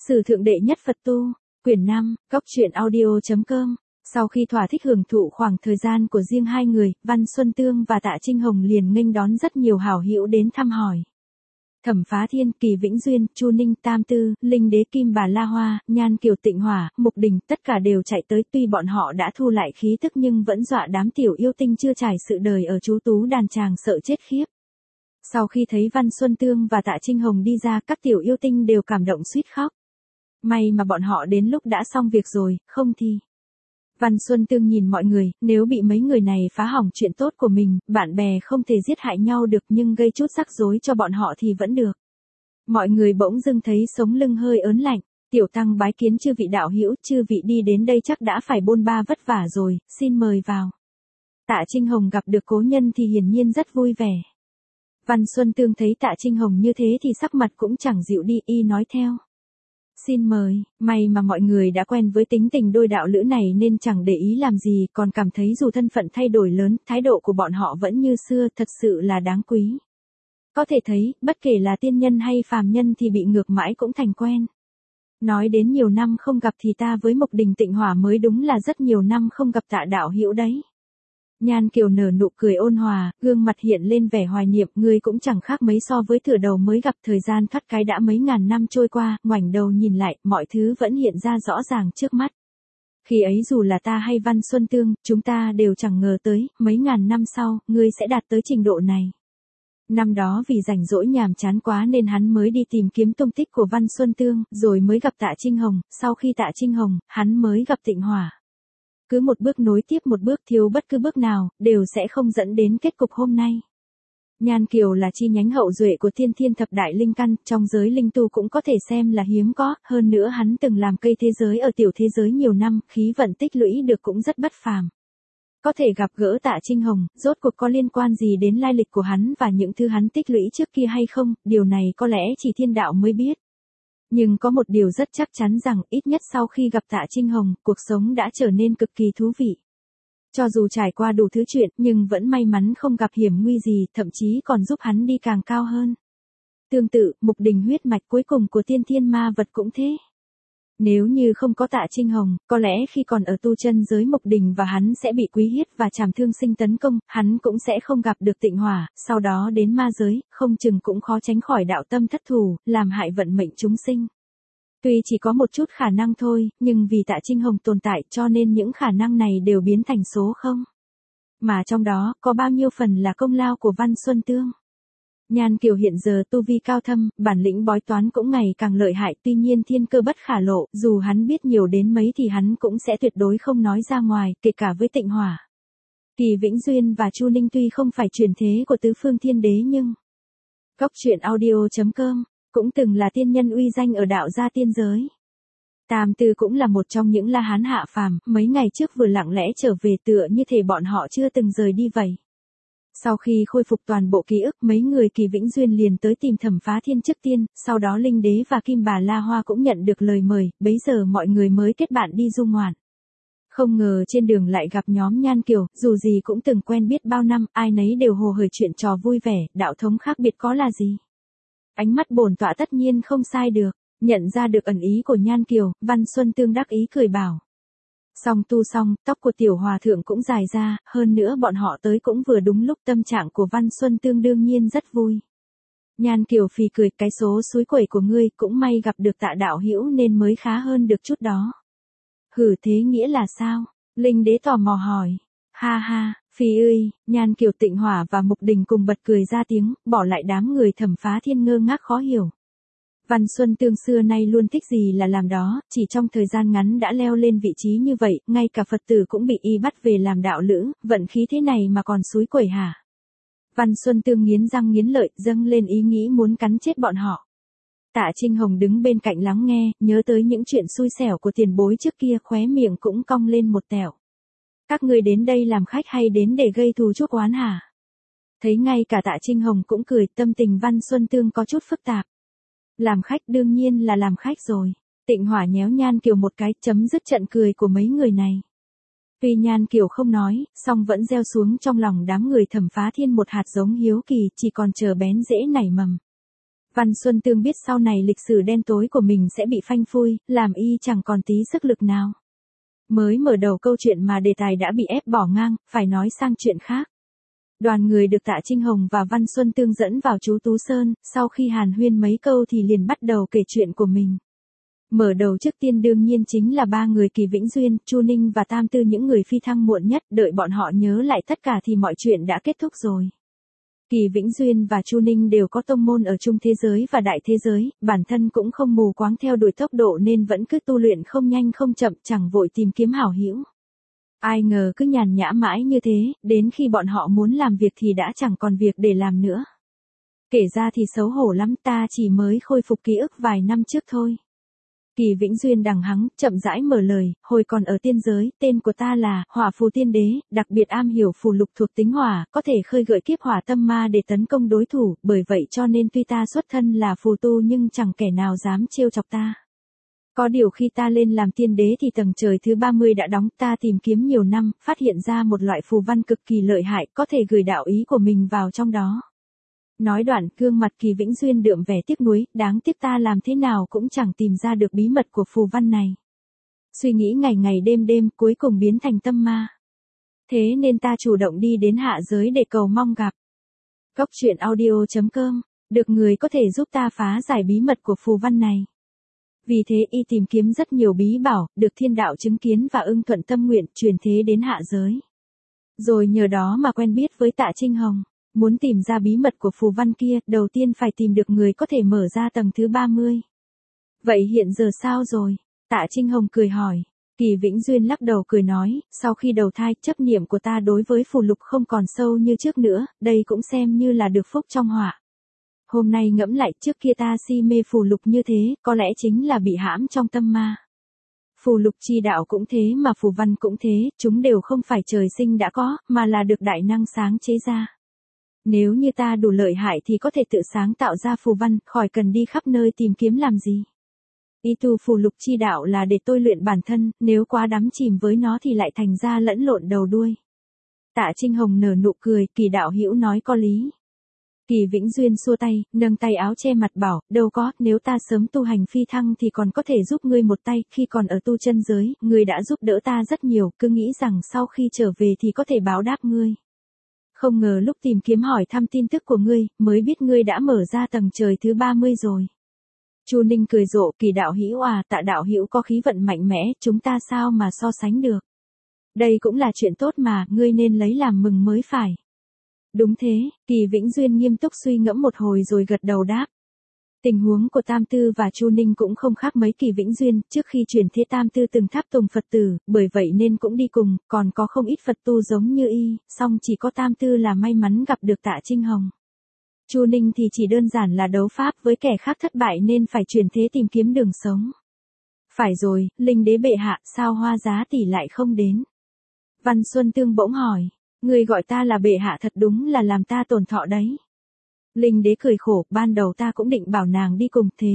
Sử thượng đệ nhất Phật tu, quyển 5, góc truyện audio.com. Sau khi thỏa thích hưởng thụ khoảng thời gian của riêng hai người, Văn Xuân Tương và Tạ Trinh Hồng liền nghênh đón rất nhiều hảo hữu đến thăm hỏi. Thẩm Phá Thiên, Kỳ Vĩnh Duyên, Chu Ninh, Tam Tư, Linh Đế, Kim Bà La Hoa, Nhan Kiều, Tịnh Hỏa, Mục Đình, tất cả đều chạy tới, tuy bọn họ đã thu lại khí tức nhưng vẫn dọa đám tiểu yêu tinh chưa trải sự đời ở chú tú đàn tràng sợ chết khiếp. Sau khi thấy Văn Xuân Tương và Tạ Trinh Hồng đi ra, các tiểu yêu tinh đều cảm động suýt khóc. May mà bọn họ đến lúc đã xong việc rồi, không thì... Văn Xuân Tương nhìn mọi người, nếu bị mấy người này phá hỏng chuyện tốt của mình, bạn bè không thể giết hại nhau được nhưng gây chút rắc rối cho bọn họ thì vẫn được. Mọi người bỗng dưng thấy sống lưng hơi ớn lạnh, tiểu tăng bái kiến chư vị đạo hữu, chư vị đi đến đây chắc đã phải bôn ba vất vả rồi, xin mời vào. Tạ Trinh Hồng gặp được cố nhân thì hiển nhiên rất vui vẻ. Văn Xuân Tương thấy Tạ Trinh Hồng như thế thì sắc mặt cũng chẳng dịu đi, y nói theo. Xin mời, may mà mọi người đã quen với tính tình đôi đạo lữ này nên chẳng để ý làm gì, còn cảm thấy dù thân phận thay đổi lớn, thái độ của bọn họ vẫn như xưa, thật sự là đáng quý. Có thể thấy, bất kể là tiên nhân hay phàm nhân thì bị ngược mãi cũng thành quen. Nói đến nhiều năm không gặp thì ta với Mục Đình, Tịnh Hỏa mới đúng là rất nhiều năm không gặp Tạ đạo hữu đấy. Nhan Kiều nở nụ cười ôn hòa, gương mặt hiện lên vẻ hoài niệm, ngươi cũng chẳng khác mấy so với thửa đầu mới gặp, thời gian thoát cái đã mấy ngàn năm trôi qua, ngoảnh đầu nhìn lại, mọi thứ vẫn hiện ra rõ ràng trước mắt. Khi ấy dù là ta hay Văn Xuân Tương, chúng ta đều chẳng ngờ tới, mấy ngàn năm sau, ngươi sẽ đạt tới trình độ này. Năm đó vì rảnh rỗi nhàm chán quá nên hắn mới đi tìm kiếm tung tích của Văn Xuân Tương, rồi mới gặp Tạ Trinh Hồng, sau khi Tạ Trinh Hồng, hắn mới gặp Tịnh Hỏa. Cứ một bước nối tiếp một bước, thiếu bất cứ bước nào, đều sẽ không dẫn đến kết cục hôm nay. Nhan Kiều là chi nhánh hậu duệ của Thiên Thiên Thập Đại Linh Căn, trong giới linh tu cũng có thể xem là hiếm có, hơn nữa hắn từng làm cây thế giới ở tiểu thế giới nhiều năm, khí vận tích lũy được cũng rất bất phàm. Có thể gặp gỡ Tạ Trinh Hồng, rốt cuộc có liên quan gì đến lai lịch của hắn và những thứ hắn tích lũy trước kia hay không, điều này có lẽ chỉ thiên đạo mới biết. Nhưng có một điều rất chắc chắn rằng, ít nhất sau khi gặp Tạ Trinh Hồng, cuộc sống đã trở nên cực kỳ thú vị. Cho dù trải qua đủ thứ chuyện, nhưng vẫn may mắn không gặp hiểm nguy gì, thậm chí còn giúp hắn đi càng cao hơn. Tương tự, Mục Đình huyết mạch cuối cùng của tiên thiên ma vật cũng thế. Nếu như không có Tạ Trinh Hồng, có lẽ khi còn ở tu chân giới Mục Đình và hắn sẽ bị Quý Hiết và Trảm Thương Sinh tấn công, hắn cũng sẽ không gặp được Tịnh Hỏa, sau đó đến ma giới, không chừng cũng khó tránh khỏi đạo tâm thất thủ, làm hại vận mệnh chúng sinh. Tuy chỉ có một chút khả năng thôi, nhưng vì Tạ Trinh Hồng tồn tại cho nên những khả năng này đều biến thành số không. Mà trong đó, có bao nhiêu phần là công lao của Văn Xuân Tương. Nhan Kiều hiện giờ tu vi cao thâm, bản lĩnh bói toán cũng ngày càng lợi hại, tuy nhiên thiên cơ bất khả lộ, dù hắn biết nhiều đến mấy thì hắn cũng sẽ tuyệt đối không nói ra ngoài, kể cả với Tịnh Hỏa. Kỳ Vĩnh Duyên và Chu Ninh tuy không phải truyền thế của tứ phương thiên đế nhưng... Góc truyện audio.com, cũng từng là tiên nhân uy danh ở đạo gia tiên giới. Tam Tư cũng là một trong những la hán hạ phàm, mấy ngày trước vừa lặng lẽ trở về tựa như thể bọn họ chưa từng rời đi vậy. Sau khi khôi phục toàn bộ ký ức, mấy người Kỳ Vĩnh Duyên liền tới tìm Thẩm Phá Thiên trước tiên, sau đó Linh Đế và Kim Bà La Hoa cũng nhận được lời mời, bấy giờ mọi người mới kết bạn đi du ngoạn. Không ngờ trên đường lại gặp nhóm Nhan Kiều, dù gì cũng từng quen biết bao năm, ai nấy đều hồ hởi chuyện trò vui vẻ, đạo thống khác biệt có là gì. Ánh mắt bổn tọa tất nhiên không sai được, nhận ra được ẩn ý của Nhan Kiều, Văn Xuân Tương đắc ý cười bảo. Xong tu xong, tóc của tiểu hòa thượng cũng dài ra, hơn nữa bọn họ tới cũng vừa đúng lúc, tâm trạng của Văn Xuân Tương đương nhiên rất vui. Nhan Kiều phì cười, cái số xúi quẩy của ngươi, cũng may gặp được Tạ đạo hữu nên mới khá hơn được chút đó. Hử, thế nghĩa là sao? Linh Đế tò mò hỏi. Ha ha, phi ơi, Nhan Kiều, Tịnh Hỏa và Mục Đình cùng bật cười ra tiếng, bỏ lại đám người Thẩm Phá Thiên ngơ ngác khó hiểu. Văn Xuân Tương xưa nay luôn thích gì là làm đó, chỉ trong thời gian ngắn đã leo lên vị trí như vậy, ngay cả Phật tử cũng bị y bắt về làm đạo lữ, vận khí thế này mà còn xúi quẩy hả? Văn Xuân Tương nghiến răng nghiến lợi, dâng lên ý nghĩ muốn cắn chết bọn họ. Tạ Trinh Hồng đứng bên cạnh lắng nghe, nhớ tới những chuyện xui xẻo của tiền bối trước kia, khóe miệng cũng cong lên một tẹo. Các người đến đây làm khách hay đến để gây thù chuốc oán hả? Thấy ngay cả Tạ Trinh Hồng cũng cười, tâm tình Văn Xuân Tương có chút phức tạp. Làm khách đương nhiên là làm khách rồi. Tịnh Hỏa nhéo Nhan Kiều một cái, chấm dứt trận cười của mấy người này. Tuy Nhan Kiều không nói, song vẫn gieo xuống trong lòng đám người Thẩm Phá Thiên một hạt giống hiếu kỳ, chỉ còn chờ bén rễ nảy mầm. Văn Xuân Tương biết sau này lịch sử đen tối của mình sẽ bị phanh phui, làm y chẳng còn tí sức lực nào. Mới mở đầu câu chuyện mà đề tài đã bị ép bỏ ngang, phải nói sang chuyện khác. Đoàn người được Tạ Trinh Hồng và Văn Xuân Tương dẫn vào chú Tú Sơn, sau khi hàn huyên mấy câu thì liền bắt đầu kể chuyện của mình. Mở đầu trước tiên đương nhiên chính là ba người Kỳ Vĩnh Duyên, Chu Ninh và Tam Tư, những người phi thăng muộn nhất, đợi bọn họ nhớ lại tất cả thì mọi chuyện đã kết thúc rồi. Kỳ Vĩnh Duyên và Chu Ninh đều có tông môn ở trung thế giới và đại thế giới, bản thân cũng không mù quáng theo đuổi tốc độ nên vẫn cứ tu luyện không nhanh không chậm, chẳng vội tìm kiếm hảo hữu. Ai ngờ cứ nhàn nhã mãi như thế, đến khi bọn họ muốn làm việc thì đã chẳng còn việc để làm nữa. Kể ra thì xấu hổ lắm, ta chỉ mới khôi phục ký ức vài năm trước thôi. Kỳ Vĩnh Duyên đằng hắng, chậm rãi mở lời, hồi còn ở tiên giới, tên của ta là Hỏa Phù Tiên Đế, đặc biệt am hiểu phù lục thuộc tính hỏa, có thể khơi gợi kiếp hỏa tâm ma để tấn công đối thủ, bởi vậy cho nên tuy ta xuất thân là phù tu nhưng chẳng kẻ nào dám trêu chọc ta. Có điều khi ta lên làm tiên đế thì tầng trời thứ 30 đã đóng, ta tìm kiếm nhiều năm, phát hiện ra một loại phù văn cực kỳ lợi hại, có thể gửi đạo ý của mình vào trong đó. Nói đoạn, gương mặt Kỳ Vĩnh Duyên đượm vẻ tiếc nuối, đáng tiếc ta làm thế nào cũng chẳng tìm ra được bí mật của phù văn này. Suy nghĩ ngày ngày đêm đêm, cuối cùng biến thành tâm ma. Thế nên ta chủ động đi đến hạ giới để cầu mong gặp. Góc truyện audio.com, được người có thể giúp ta phá giải bí mật của phù văn này. Vì thế y tìm kiếm rất nhiều bí bảo, được thiên đạo chứng kiến và ưng thuận tâm nguyện, truyền thế đến hạ giới. Rồi nhờ đó mà quen biết với Tạ Trinh Hồng. Muốn tìm ra bí mật của phù văn kia, đầu tiên phải tìm được người có thể mở ra tầng thứ 30. Vậy hiện giờ sao rồi? Tạ Trinh Hồng cười hỏi. Kỳ Vĩnh Duyên lắc đầu cười nói, sau khi đầu thai, chấp niệm của ta đối với phù lục không còn sâu như trước nữa, đây cũng xem như là được phúc trong họa. Hôm nay ngẫm lại, trước kia ta si mê phù lục như thế, có lẽ chính là bị hãm trong tâm ma. Phù lục chi đạo cũng thế mà phù văn cũng thế, chúng đều không phải trời sinh đã có, mà là được đại năng sáng chế ra. Nếu như ta đủ lợi hại thì có thể tự sáng tạo ra phù văn, khỏi cần đi khắp nơi tìm kiếm làm gì. Ý tu phù lục chi đạo là để tôi luyện bản thân, nếu quá đắm chìm với nó thì lại thành ra lẫn lộn đầu đuôi. Tạ Trinh Hồng nở nụ cười, Kỳ đạo hữu nói có lý. Kỳ Vĩnh Duyên xua tay, nâng tay áo che mặt bảo, đâu có, nếu ta sớm tu hành phi thăng thì còn có thể giúp ngươi một tay, khi còn ở tu chân giới, ngươi đã giúp đỡ ta rất nhiều, cứ nghĩ rằng sau khi trở về thì có thể báo đáp ngươi. Không ngờ lúc tìm kiếm hỏi thăm tin tức của ngươi, mới biết ngươi đã mở ra tầng trời thứ 30 rồi. Chu Ninh cười rộ, Kỳ đạo hữu à, Tạ đạo hữu có khí vận mạnh mẽ, chúng ta sao mà so sánh được. Đây cũng là chuyện tốt mà, ngươi nên lấy làm mừng mới phải. Đúng thế, Kỳ Vĩnh Duyên nghiêm túc suy ngẫm một hồi rồi gật đầu đáp. Tình huống của Tam Tư và Chu Ninh cũng không khác mấy Kỳ Vĩnh Duyên, trước khi chuyển thế Tam Tư từng tháp tùng Phật tử, bởi vậy nên cũng đi cùng, còn có không ít Phật tu giống như y, song chỉ có Tam Tư là may mắn gặp được Tạ Trinh Hồng. Chu Ninh thì chỉ đơn giản là đấu pháp với kẻ khác thất bại nên phải chuyển thế tìm kiếm đường sống. Phải rồi, Linh đế bệ hạ, sao Hoa Giá tỷ lại không đến? Văn Xuân Tương bỗng hỏi, người gọi ta là bệ hạ thật đúng là làm ta tổn thọ đấy. Linh đế cười khổ, ban đầu ta cũng định bảo nàng đi cùng thế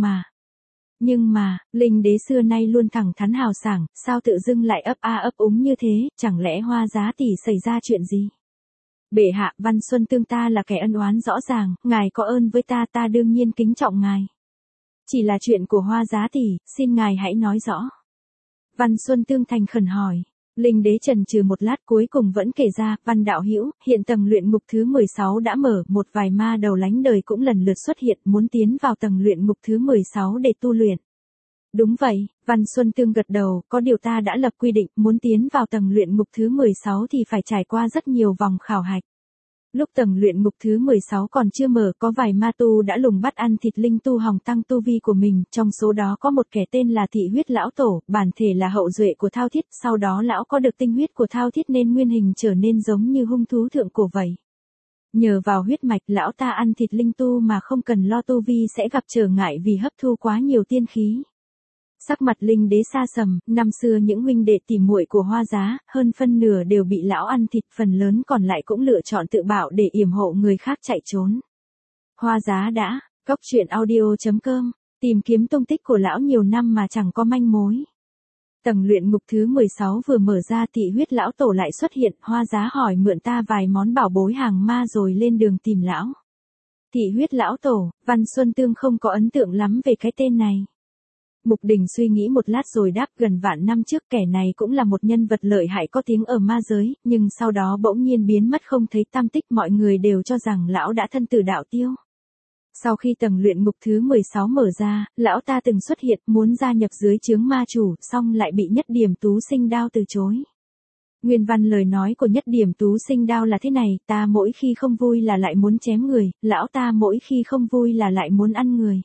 nhưng mà, Linh đế xưa nay luôn thẳng thắn hào sảng, sao tự dưng lại ấp a ấp úng như thế, chẳng lẽ Hoa Giá tỷ xảy ra chuyện gì? Bệ hạ, Văn Xuân Tương ta là kẻ ân oán rõ ràng, ngài có ơn với ta, ta đương nhiên kính trọng ngài. Chỉ là chuyện của Hoa Giá tỷ, xin ngài hãy nói rõ. Văn Xuân Tương thành khẩn hỏi. Linh đế chần chừ một lát cuối cùng vẫn kể ra, Văn đạo hữu, hiện tầng luyện ngục thứ 16 đã mở, một vài ma đầu lánh đời cũng lần lượt xuất hiện, muốn tiến vào tầng luyện ngục thứ 16 để tu luyện. Đúng vậy, Văn Xuân Tương gật đầu, có điều ta đã lập quy định, muốn tiến vào tầng luyện ngục thứ 16 thì phải trải qua rất nhiều vòng khảo hạch. Lúc tầng luyện ngục thứ 16 còn chưa mở, có vài ma tu đã lùng bắt ăn thịt linh tu hòng tăng tu vi của mình, trong số đó có một kẻ tên là Thị Huyết Lão Tổ, bản thể là hậu duệ của Thao Thiết, sau đó lão có được tinh huyết của Thao Thiết nên nguyên hình trở nên giống như hung thú thượng cổ vậy. Nhờ vào huyết mạch, lão ta ăn thịt linh tu mà không cần lo tu vi sẽ gặp trở ngại vì hấp thu quá nhiều tiên khí. Sắc mặt Linh đế xa sầm, năm xưa những huynh đệ tỉ muội của Hoa Giá, hơn phân nửa đều bị lão ăn thịt, phần lớn còn lại cũng lựa chọn tự bạo để yểm hộ người khác chạy trốn. Hoa Giá đã, góc truyện audio.com, tìm kiếm tung tích của lão nhiều năm mà chẳng có manh mối. Tầng luyện ngục thứ 16 vừa mở ra, Thị Huyết Lão Tổ lại xuất hiện, Hoa Giá hỏi mượn ta vài món bảo bối hàng ma rồi lên đường tìm lão. Thị huyết lão tổ, Văn Xuân Tương không có ấn tượng lắm về cái tên này. Mục Đình suy nghĩ một lát rồi đáp, gần vạn năm trước kẻ này cũng là một nhân vật lợi hại có tiếng ở ma giới, nhưng sau đó bỗng nhiên biến mất không thấy tăm tích, mọi người đều cho rằng lão đã thân tử đạo tiêu. Sau khi tầng luyện ngục thứ 16 mở ra, lão ta từng xuất hiện muốn gia nhập dưới trướng ma chủ, xong lại bị Nhất Điểm Tú Sinh Đao từ chối. Nguyên văn lời nói của Nhất Điểm Tú Sinh Đao là thế này, ta mỗi khi không vui là lại muốn chém người, lão ta mỗi khi không vui là lại muốn ăn người.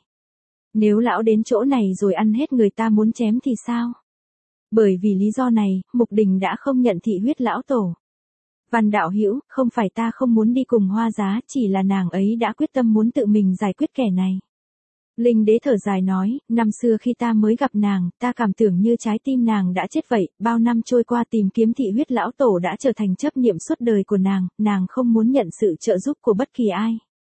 Nếu lão đến chỗ này rồi ăn hết người ta muốn chém thì sao? Bởi vì lý do này, Mục Đình đã không nhận thị huyết lão tổ. Văn đạo hữu, không phải ta không muốn đi cùng Hoa Giá, chỉ là nàng ấy đã quyết tâm muốn tự mình giải quyết kẻ này. Linh đế thở dài nói, năm xưa khi ta mới gặp nàng, ta cảm tưởng như trái tim nàng đã chết vậy, bao năm trôi qua tìm kiếm thị huyết lão tổ đã trở thành chấp niệm suốt đời của nàng không muốn nhận sự trợ giúp của bất kỳ ai.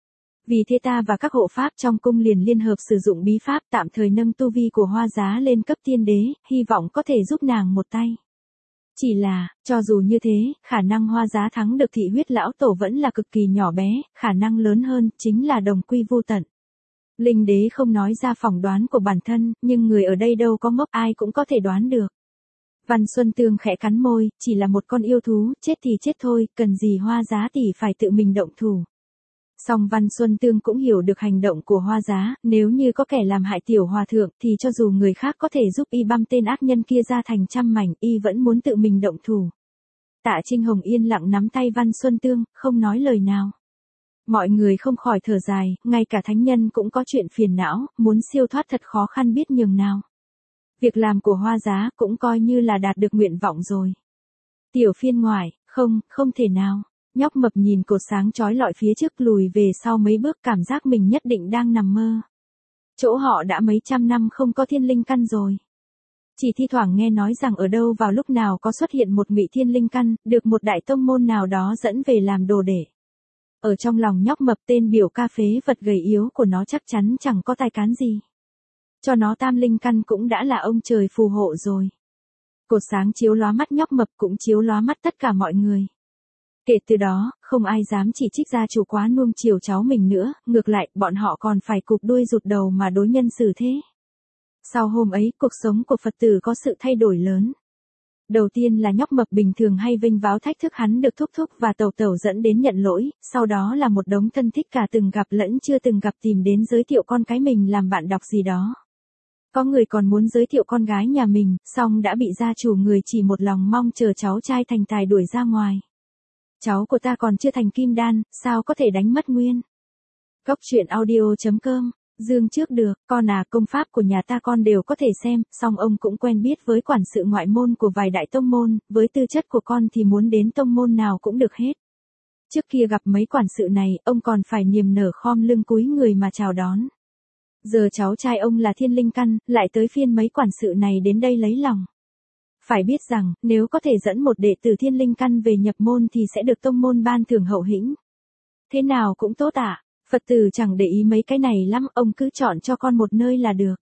Vì thế ta và các hộ pháp trong cung liền liên hợp sử dụng bí pháp tạm thời nâng tu vi của Hoa Giá lên cấp tiên đế, hy vọng có thể giúp nàng một tay. Chỉ là, cho dù như thế, khả năng Hoa Giá thắng được thị huyết lão tổ vẫn là cực kỳ nhỏ bé, khả năng lớn hơn chính là đồng quy vô tận. Linh đế không nói ra phỏng đoán của bản thân, nhưng người ở đây đâu có ngốc, ai cũng có thể đoán được. Văn Xuân Tương khẽ cắn môi, chỉ là một con yêu thú, chết thì chết thôi, cần gì Hoa Giá tỷ phải tự mình động thủ. Song Văn Xuân Tương cũng hiểu được hành động của Hoa Giá, nếu như có kẻ làm hại tiểu hòa thượng thì cho dù người khác có thể giúp y băm tên ác nhân kia ra thành trăm mảnh, y vẫn muốn tự mình động thủ. Tạ Trinh Hồng yên lặng nắm tay Văn Xuân Tương, không nói lời nào. Mọi người không khỏi thở dài, ngay cả thánh nhân cũng có chuyện phiền não, muốn siêu thoát thật khó khăn biết nhường nào. Việc làm của Hoa Giá cũng coi như là đạt được nguyện vọng rồi. Tiểu phiên ngoại, không thể nào. Nhóc mập nhìn cột sáng chói lọi phía trước lùi về sau mấy bước, cảm giác mình nhất định đang nằm mơ. Chỗ họ đã mấy trăm năm không có thiên linh căn rồi. Chỉ thi thoảng nghe nói rằng ở đâu vào lúc nào có xuất hiện một ngụy thiên linh căn, được một đại tông môn nào đó dẫn về làm đồ để. Ở trong lòng nhóc mập, tên biểu ca phế vật gầy yếu của nó chắc chắn chẳng có tài cán gì. Cho nó tam linh căn cũng đã là ông trời phù hộ rồi. Cột sáng chiếu lóa mắt nhóc mập cũng chiếu lóa mắt tất cả mọi người. Kể từ đó, không ai dám chỉ trích gia chủ quá nuông chiều cháu mình nữa, ngược lại, bọn họ còn phải cụp đuôi rụt đầu mà đối nhân xử thế. Sau hôm ấy, cuộc sống của Phật tử có sự thay đổi lớn. Đầu tiên là nhóc mập bình thường hay vênh váo thách thức hắn được thúc thúc và tẩu tẩu dẫn đến nhận lỗi, sau đó là một đống thân thích cả từng gặp lẫn chưa từng gặp tìm đến giới thiệu con cái mình làm bạn đọc gì đó. Có người còn muốn giới thiệu con gái nhà mình, song đã bị gia chủ người chỉ một lòng mong chờ cháu trai thành tài đuổi ra ngoài. Cháu của ta còn chưa thành kim đan, sao có thể đánh mất nguyên. Góc truyện audio.com, Dương trước được, con à, công pháp của nhà ta con đều có thể xem, song ông cũng quen biết với quản sự ngoại môn của vài đại tông môn, với tư chất của con thì muốn đến tông môn nào cũng được hết. Trước kia gặp mấy quản sự này, ông còn phải niềm nở khom lưng cúi người mà chào đón. Giờ cháu trai ông là thiên linh căn, lại tới phiên mấy quản sự này đến đây lấy lòng. Phải biết rằng, nếu có thể dẫn một đệ tử thiên linh căn về nhập môn thì sẽ được tông môn ban thưởng hậu hĩnh. Thế nào cũng tốt ạ. Phật tử chẳng để ý mấy cái này lắm, ông cứ chọn cho con một nơi là được.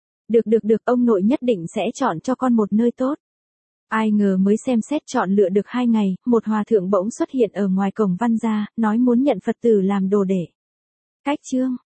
Được, ông nội nhất định sẽ chọn cho con một nơi tốt. Ai ngờ mới xem xét chọn lựa được 2 ngày, một hòa thượng bỗng xuất hiện ở ngoài cổng Văn gia, nói muốn nhận Phật tử làm đồ đệ. Cách chương